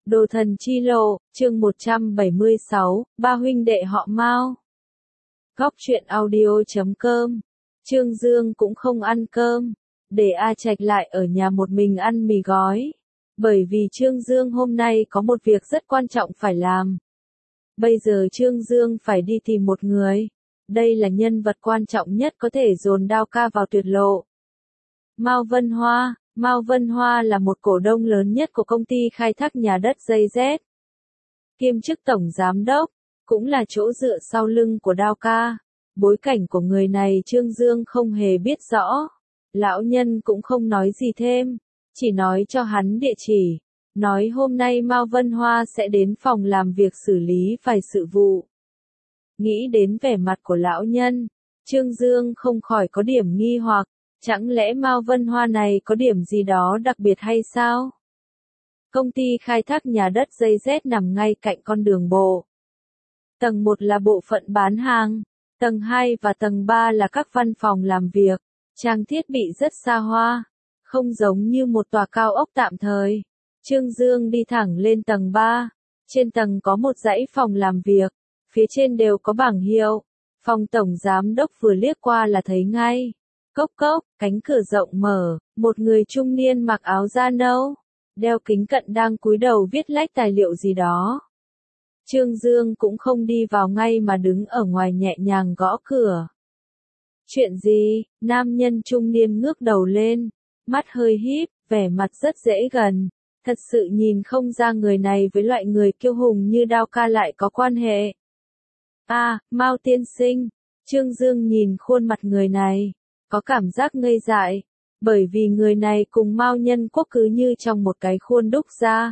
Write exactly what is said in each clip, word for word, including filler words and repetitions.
Đồ thần chi lộ, chương một trăm bảy mươi sáu, ba huynh đệ họ Mao. Góc truyện audio chấm com. Trương Dương cũng không ăn cơm, để A Trạch lại ở nhà một mình ăn mì gói. Bởi vì Trương Dương hôm nay có một việc rất quan trọng phải làm. Bây giờ Trương Dương phải đi tìm một người. Đây là nhân vật quan trọng nhất có thể dồn Đao Ca vào tuyệt lộ. Mao Vân Hoa. Mao Vân Hoa là một cổ đông lớn nhất của công ty khai thác nhà đất gi dét. Kiêm chức tổng giám đốc, cũng là chỗ dựa sau lưng của Đao Ca. Bối cảnh của người này Trương Dương không hề biết rõ. Lão nhân cũng không nói gì thêm, chỉ nói cho hắn địa chỉ. Nói hôm nay Mao Vân Hoa sẽ đến phòng làm việc xử lý vài sự vụ. Nghĩ đến vẻ mặt của lão nhân, Trương Dương không khỏi có điểm nghi hoặc. Chẳng lẽ Mao Vân Hoa này có điểm gì đó đặc biệt hay sao? Công ty khai thác nhà đất gi dét nằm ngay cạnh con đường bộ. Tầng một là bộ phận bán hàng, tầng hai và tầng ba là các văn phòng làm việc, trang thiết bị rất xa hoa, không giống như một tòa cao ốc tạm thời. Trương Dương đi thẳng lên tầng ba, trên tầng có một dãy phòng làm việc, phía trên đều có bảng hiệu. Phòng tổng giám đốc vừa liếc qua là thấy ngay. Cốc cốc, cánh cửa rộng mở, một người trung niên mặc áo da nâu, đeo kính cận đang cúi đầu viết lách tài liệu gì đó. Trương Dương cũng không đi vào ngay mà đứng ở ngoài nhẹ nhàng gõ cửa. Chuyện gì? Nam nhân trung niên ngước đầu lên, mắt hơi híp, vẻ mặt rất dễ gần. Thật sự nhìn không ra người này với loại người kiêu hùng như Đao Ca lại có quan hệ. À, Mao tiên sinh. Trương Dương nhìn khuôn mặt người này, có cảm giác ngây dại, bởi vì người này cùng Mao Nhân Quốc cứ như trong một cái khuôn đúc ra.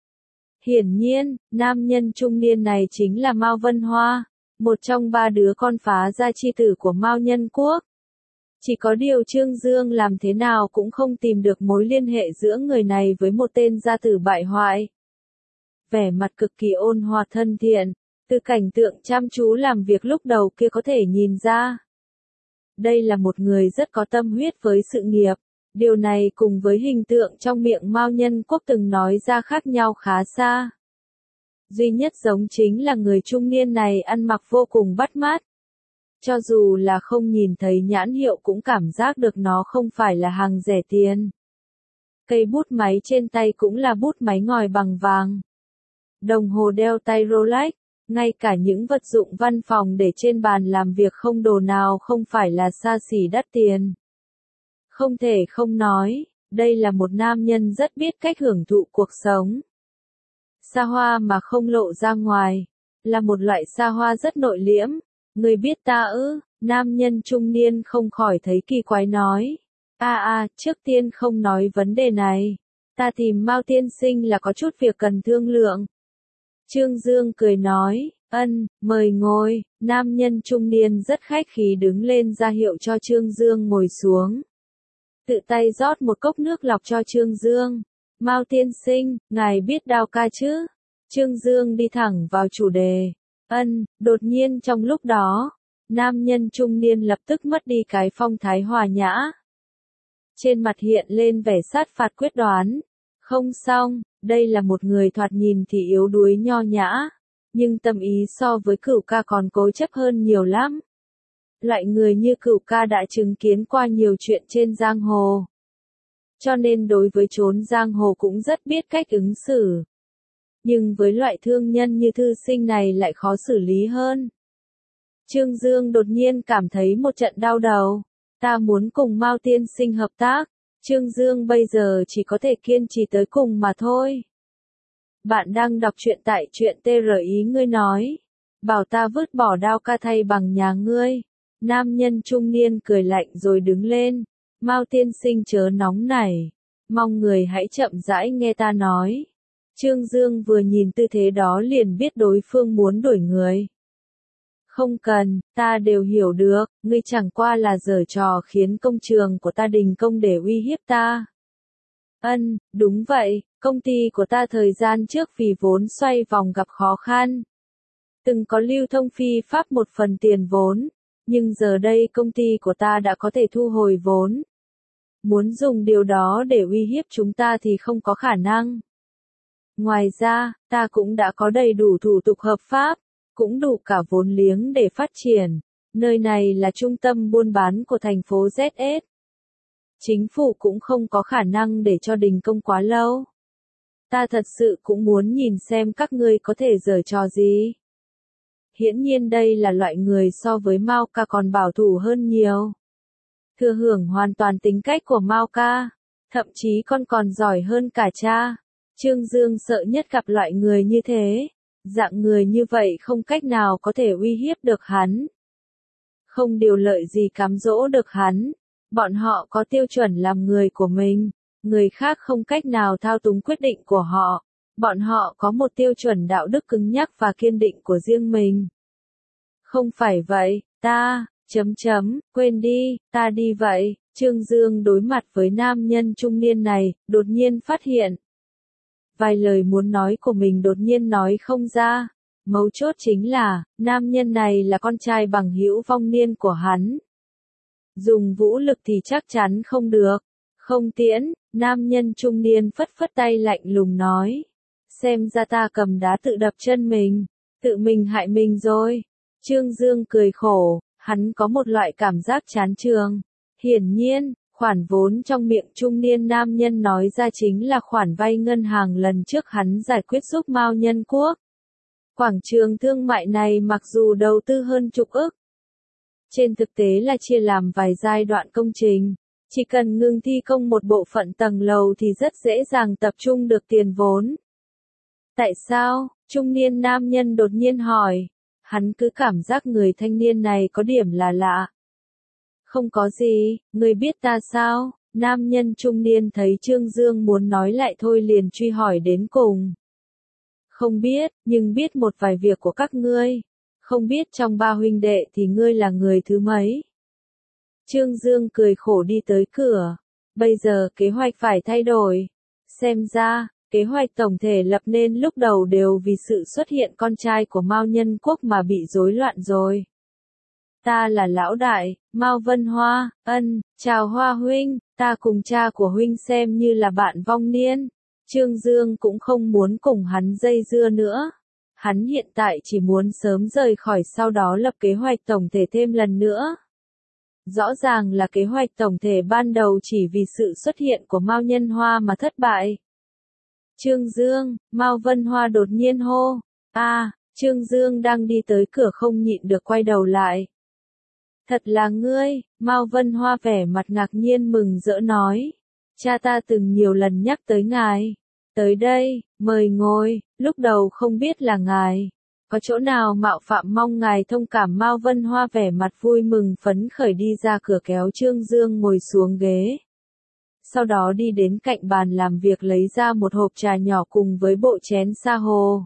Hiển nhiên, nam nhân trung niên này chính là Mao Vân Hoa, một trong ba đứa con phá gia chi tử của Mao Nhân Quốc. Chỉ có điều Trương Dương làm thế nào cũng không tìm được mối liên hệ giữa người này với một tên gia tử bại hoại. Vẻ mặt cực kỳ ôn hòa thân thiện, từ cảnh tượng chăm chú làm việc lúc đầu kia có thể nhìn ra. Đây là một người rất có tâm huyết với sự nghiệp, điều này cùng với hình tượng trong miệng Mao Nhân Quốc từng nói ra khác nhau khá xa. Duy nhất giống chính là người trung niên này ăn mặc vô cùng bắt mắt. Cho dù là không nhìn thấy nhãn hiệu cũng cảm giác được nó không phải là hàng rẻ tiền. Cây bút máy trên tay cũng là bút máy ngòi bằng vàng. Đồng hồ đeo tay Rolex. Ngay cả những vật dụng văn phòng để trên bàn làm việc không đồ nào không phải là xa xỉ đắt tiền. Không thể không nói, đây là một nam nhân rất biết cách hưởng thụ cuộc sống. Xa hoa mà không lộ ra ngoài, là một loại xa hoa rất nội liễm. Người biết ta ư? Nam nhân trung niên không khỏi thấy kỳ quái nói. A a, trước tiên không nói vấn đề này. Ta tìm Mao tiên sinh là có chút việc cần thương lượng. Trương Dương cười nói, ân, mời ngồi. Nam nhân trung niên rất khách khí đứng lên ra hiệu cho Trương Dương ngồi xuống. Tự tay rót một cốc nước lọc cho Trương Dương. Mao tiên sinh, ngài biết Đao Ca chứ? Trương Dương đi thẳng vào chủ đề. Ân, đột nhiên trong lúc đó, nam nhân trung niên lập tức mất đi cái phong thái hòa nhã. Trên mặt hiện lên vẻ sát phạt quyết đoán. Không xong, đây là một người thoạt nhìn thì yếu đuối nho nhã, nhưng tâm ý so với Cửu Ca còn cố chấp hơn nhiều lắm. Loại người như Cửu Ca đã chứng kiến qua nhiều chuyện trên giang hồ, cho nên đối với chốn giang hồ cũng rất biết cách ứng xử. Nhưng với loại thương nhân như thư sinh này lại khó xử lý hơn. Trương Dương đột nhiên cảm thấy một trận đau đầu. Ta muốn cùng Mao tiên sinh hợp tác. Trương Dương bây giờ chỉ có thể kiên trì tới cùng mà thôi. Bạn đang đọc truyện tại truyện tê rờ ý ngươi nói. Bảo ta vứt bỏ Đao Ca thay bằng nhà ngươi. Nam nhân trung niên cười lạnh rồi đứng lên. Mao tiên sinh chớ nóng nảy. Mong người hãy chậm rãi nghe ta nói. Trương Dương vừa nhìn tư thế đó liền biết đối phương muốn đuổi người. Không cần, ta đều hiểu được, ngươi chẳng qua là giở trò khiến công trường của ta đình công để uy hiếp ta. Ân, đúng vậy, công ty của ta thời gian trước vì vốn xoay vòng gặp khó khăn. Từng có lưu thông phi pháp một phần tiền vốn, nhưng giờ đây công ty của ta đã có thể thu hồi vốn. Muốn dùng điều đó để uy hiếp chúng ta thì không có khả năng. Ngoài ra, ta cũng đã có đầy đủ thủ tục hợp pháp, cũng đủ cả vốn liếng để phát triển. Nơi này là trung tâm buôn bán của thành phố Z S. Chính phủ cũng không có khả năng để cho đình công quá lâu. Ta thật sự cũng muốn nhìn xem các ngươi có thể giở trò gì. Hiển nhiên đây là loại người so với Mao Ca còn bảo thủ hơn nhiều. Thừa hưởng hoàn toàn tính cách của Mao Ca, thậm chí con còn giỏi hơn cả cha. Trương Dương sợ nhất gặp loại người như thế. Dạng người như vậy không cách nào có thể uy hiếp được hắn. Không điều lợi gì cám dỗ được hắn. Bọn họ có tiêu chuẩn làm người của mình. Người khác không cách nào thao túng quyết định của họ. Bọn họ có một tiêu chuẩn đạo đức cứng nhắc và kiên định của riêng mình. Không phải vậy, ta, chấm chấm, quên đi, ta đi vậy. Trương Dương đối mặt với nam nhân trung niên này, đột nhiên phát hiện. Vài lời muốn nói của mình đột nhiên nói không ra. Mấu chốt chính là, nam nhân này là con trai bằng hữu vong niên của hắn. Dùng vũ lực thì chắc chắn không được. Không tiễn, nam nhân trung niên phất phất tay lạnh lùng nói. Xem ra ta cầm đá tự đập chân mình, tự mình hại mình rồi. Trương Dương cười khổ, hắn có một loại cảm giác chán trường. Hiển nhiên, khoản vốn trong miệng trung niên nam nhân nói ra chính là khoản vay ngân hàng lần trước hắn giải quyết giúp Mao Nhân Quốc. Quảng trường thương mại này mặc dù đầu tư hơn chục ức, trên thực tế là chia làm vài giai đoạn công trình. Chỉ cần ngừng thi công một bộ phận tầng lầu thì rất dễ dàng tập trung được tiền vốn. Tại sao? Trung niên nam nhân đột nhiên hỏi. Hắn cứ cảm giác người thanh niên này có điểm là lạ. Không có gì, người biết ta sao? Nam nhân trung niên thấy Trương Dương muốn nói lại thôi liền truy hỏi đến cùng. Không biết, nhưng biết một vài việc của các ngươi. Không biết trong ba huynh đệ thì ngươi là người thứ mấy? Trương Dương cười khổ đi tới cửa. Bây giờ kế hoạch phải thay đổi. Xem ra, kế hoạch tổng thể lập nên lúc đầu đều vì sự xuất hiện con trai của Mao Nhân Quốc mà bị rối loạn rồi. Ta là lão đại, Mao Vân Hoa, ân, chào Hoa huynh, ta cùng cha của huynh xem như là bạn vong niên. Trương Dương cũng không muốn cùng hắn dây dưa nữa. Hắn hiện tại chỉ muốn sớm rời khỏi sau đó lập kế hoạch tổng thể thêm lần nữa. Rõ ràng là kế hoạch tổng thể ban đầu chỉ vì sự xuất hiện của Mao Nhân Hoa mà thất bại. Trương Dương, Mao Vân Hoa đột nhiên hô. A, à, Trương Dương đang đi tới cửa không nhịn được quay đầu lại. Thật là ngươi, Mao Vân Hoa vẻ mặt ngạc nhiên mừng rỡ nói. Cha ta từng nhiều lần nhắc tới ngài. Tới đây, mời ngồi, lúc đầu không biết là ngài. Có chỗ nào mạo phạm mong ngài thông cảm. Mao Vân Hoa vẻ mặt vui mừng phấn khởi đi ra cửa kéo Trương Dương ngồi xuống ghế. Sau đó đi đến cạnh bàn làm việc lấy ra một hộp trà nhỏ cùng với bộ chén sa hồ.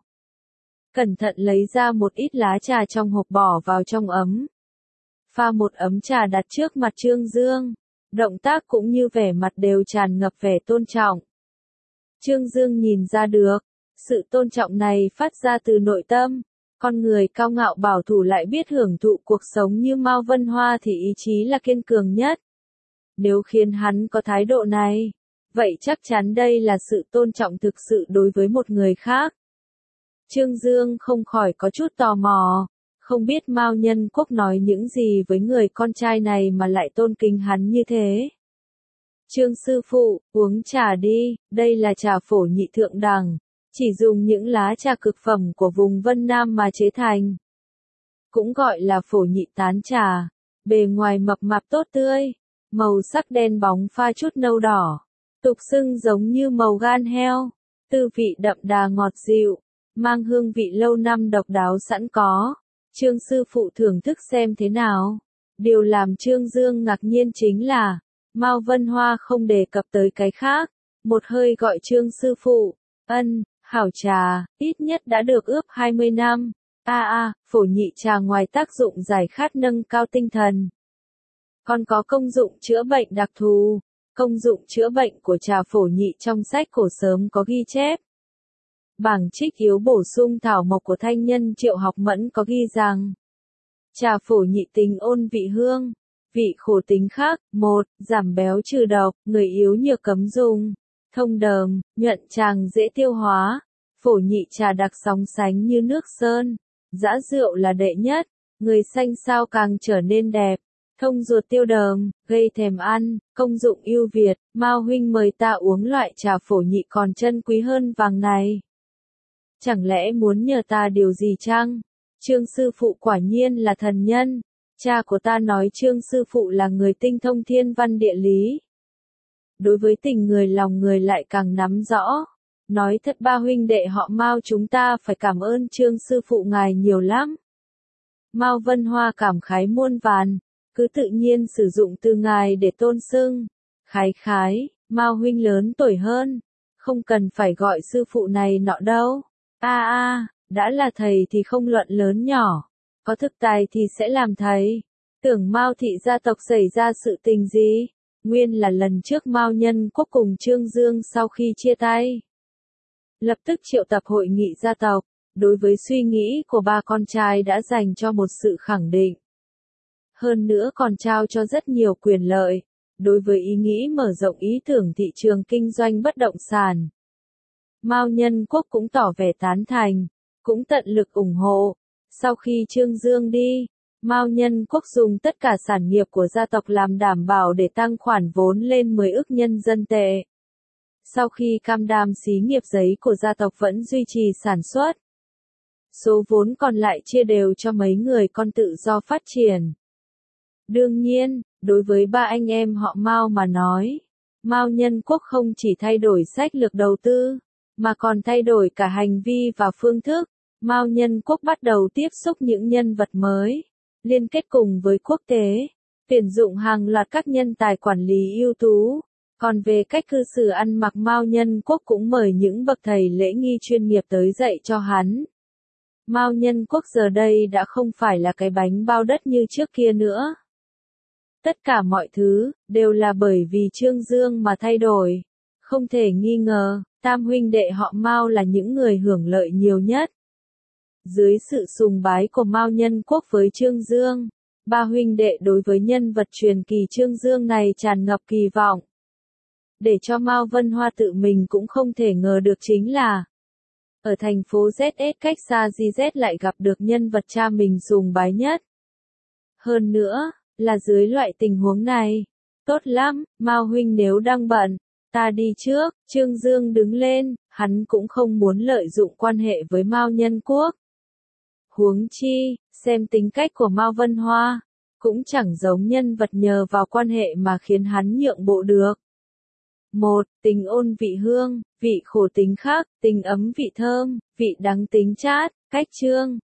Cẩn thận lấy ra một ít lá trà trong hộp bỏ vào trong ấm. Pha một ấm trà đặt trước mặt Trương Dương. Động tác cũng như vẻ mặt đều tràn ngập vẻ tôn trọng. Trương Dương nhìn ra được, sự tôn trọng này phát ra từ nội tâm. Con người cao ngạo bảo thủ lại biết hưởng thụ cuộc sống như Mao Vân Hoa thì ý chí là kiên cường nhất. Nếu khiến hắn có thái độ này, vậy chắc chắn đây là sự tôn trọng thực sự đối với một người khác. Trương Dương không khỏi có chút tò mò, không biết Mao Nhân Quốc nói những gì với người con trai này mà lại tôn kính hắn như thế. Trương sư phụ, uống trà đi, đây là trà phổ nhị thượng đẳng, chỉ dùng những lá trà cực phẩm của vùng Vân Nam mà chế thành. Cũng gọi là phổ nhị tán trà, bề ngoài mập mạp tốt tươi, màu sắc đen bóng pha chút nâu đỏ, tục xưng giống như màu gan heo, tư vị đậm đà ngọt dịu, mang hương vị lâu năm độc đáo sẵn có. Trương sư phụ thưởng thức xem thế nào. Điều làm Trương Dương ngạc nhiên chính là, Mao Vân Hoa không đề cập tới cái khác, một hơi gọi Trương sư phụ, ân, hảo trà, ít nhất đã được ướp hai mươi năm. A a, phổ nhị trà ngoài tác dụng giải khát nâng cao tinh thần, còn có công dụng chữa bệnh đặc thù. Công dụng chữa bệnh của trà phổ nhị trong sách cổ sớm có ghi chép. Bảng trích yếu bổ sung thảo mộc của thanh nhân Triệu Học Mẫn có ghi rằng, trà phổ nhị tính ôn vị hương, vị khổ tính khác, một, giảm béo trừ độc, người yếu nhược cấm dùng, thông đờm, nhuận tràng dễ tiêu hóa, Phổ nhị trà đặc sóng sánh như nước sơn, dã rượu là đệ nhất, người xanh sao càng trở nên đẹp, thông ruột tiêu đờm, gây thèm ăn, công dụng ưu việt, Mao huynh mời ta uống loại trà phổ nhị còn chân quý hơn vàng này. Chẳng lẽ muốn nhờ ta điều gì chăng? Trương sư phụ quả nhiên là thần nhân, cha của ta nói Trương sư phụ là người tinh thông thiên văn địa lý. Đối với tình người lòng người lại càng nắm rõ. Nói thật ba huynh đệ họ Mao chúng ta phải cảm ơn Trương sư phụ ngài nhiều lắm. Mao Vân Hoa cảm khái muôn vàn, cứ tự nhiên sử dụng từ ngài để tôn xưng. Khái khái, Mao huynh lớn tuổi hơn, không cần phải gọi sư phụ này nọ đâu. A a, đã là thầy thì không luận lớn nhỏ, có thực tài thì sẽ làm thầy. Tưởng Mao thị gia tộc xảy ra sự tình gì? Nguyên là lần trước Mao Nhân Quốc cùng Trương Dương sau khi chia tay, lập tức triệu tập hội nghị gia tộc, đối với suy nghĩ của ba con trai đã dành cho một sự khẳng định. Hơn nữa còn trao cho rất nhiều quyền lợi, đối với ý nghĩ mở rộng ý tưởng thị trường kinh doanh bất động sản. Mao Nhân Quốc cũng tỏ vẻ tán thành, cũng tận lực ủng hộ. Sau khi Trương Dương đi, Mao Nhân Quốc dùng tất cả sản nghiệp của gia tộc làm đảm bảo để tăng khoản vốn lên mười ức nhân dân tệ. Sau khi cam đam xí nghiệp giấy của gia tộc vẫn duy trì sản xuất, số vốn còn lại chia đều cho mấy người con tự do phát triển. Đương nhiên, đối với ba anh em họ Mao mà nói, Mao Nhân Quốc không chỉ thay đổi sách lược đầu tư, mà còn thay đổi cả hành vi và phương thức. Mao Nhân Quốc bắt đầu tiếp xúc những nhân vật mới, liên kết cùng với quốc tế, tuyển dụng hàng loạt các nhân tài quản lý ưu tú. Còn về cách cư xử ăn mặc Mao Nhân Quốc cũng mời những bậc thầy lễ nghi chuyên nghiệp tới dạy cho hắn. Mao Nhân Quốc giờ đây đã không phải là cái bánh bao đất như trước kia nữa. Tất cả mọi thứ, đều là bởi vì Trương Dương mà thay đổi. Không thể nghi ngờ, tam huynh đệ họ Mao là những người hưởng lợi nhiều nhất. Dưới sự sùng bái của Mao Nhân Quốc với Trương Dương, ba huynh đệ đối với nhân vật truyền kỳ Trương Dương này tràn ngập kỳ vọng. Để cho Mao Vân Hoa tự mình cũng không thể ngờ được chính là, ở thành phố Z S cách xa gi dét lại gặp được nhân vật cha mình sùng bái nhất. Hơn nữa, là dưới loại tình huống này. Tốt lắm, Mao huynh nếu đang bận, ta đi trước. Trương Dương đứng lên, hắn cũng không muốn lợi dụng quan hệ với Mao Nhân Quốc. Huống chi, xem tính cách của Mao Vân Hoa, cũng chẳng giống nhân vật nhờ vào quan hệ mà khiến hắn nhượng bộ được. Một, tình ôn vị hương, vị khổ tính khắc, tình ấm vị thơm, vị đắng tính chát. Cách chương